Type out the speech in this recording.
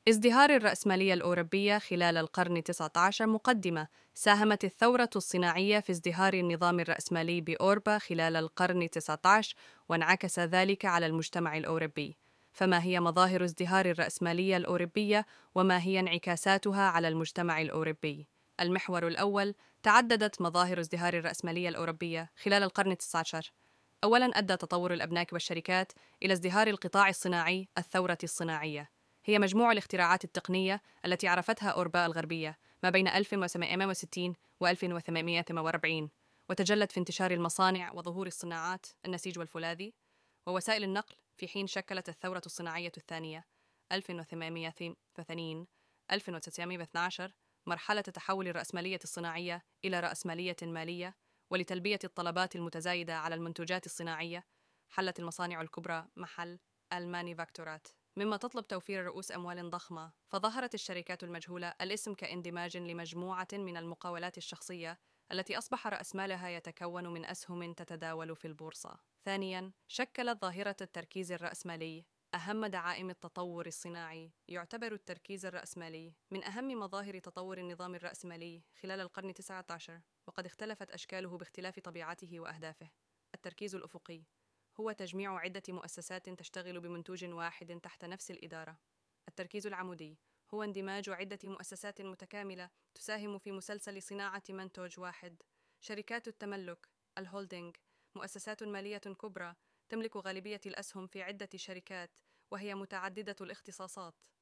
ازدهار الرأسمالية الأوروبية خلال القرن ال19 مقدمة. ساهمت الثورة الصناعية في ازدهار النظام الرأسمالي بأوروبا خلال القرن ال19، وانعكس ذلك على المجتمع الأوروبي. فما هي مظاهر ازدهار الرأسمالية الأوروبية، وما هي انعكاساتها على المجتمع الأوروبي؟ المحور الأول: تعددت مظاهر ازدهار الرأسمالية الأوروبية خلال القرن ال19. أولاً، أدى تطور الأبناك والشركات إلى ازدهار القطاع الصناعي. الثورة الصناعية هي مجموع الاختراعات التقنية التي عرفتها أوروبا الغربية ما بين 1760 و 1848، وتجلت في انتشار المصانع وظهور الصناعات النسيج والفولاذي ووسائل النقل. في حين شكلت الثورة الصناعية الثانية 1880 1912 مرحلة تحول الرأسمالية الصناعية إلى رأسمالية مالية، ولتلبية الطلبات المتزايدة على المنتوجات الصناعية حلت المصانع الكبرى محل المانيفاكتورات، مما تطلب توفير رؤوس أموال ضخمة. فظهرت الشركات المجهولة، الاسم كاندماج لمجموعة من المقاولات الشخصية التي أصبح رأس مالها يتكون من أسهم تتداول في البورصة. ثانياً، شكلت ظاهرة التركيز الرأسمالي أهم دعائم التطور الصناعي. يعتبر التركيز الرأسمالي من أهم مظاهر تطور النظام الرأسمالي خلال القرن ال19، وقد اختلفت أشكاله باختلاف طبيعته وأهدافه. التركيز الأفقي هو تجميع عدة مؤسسات تشتغل بمنتوج واحد تحت نفس الإدارة. التركيز العمودي هو اندماج عدة مؤسسات متكاملة تساهم في مسلسل صناعة منتوج واحد. شركات التملك الهولدينج مؤسسات مالية كبرى تملك غالبية الأسهم في عدة شركات، وهي متعددة الاختصاصات.